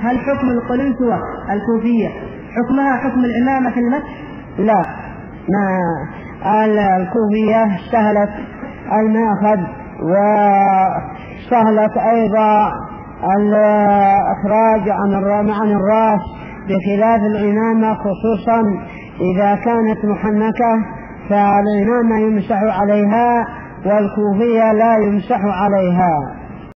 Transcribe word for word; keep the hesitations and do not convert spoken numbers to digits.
هل حكم القلنسوة الكوفية حكمها حكم الإمامة في المسح؟ لا، ما الكوفية سهلت المأخذ وسهلت أيضا الإخراج عن الرأس، بخلاف الإمامة خصوصا إذا كانت محنكة فالإمامة يمسح عليها والكوفية لا يمسح عليها.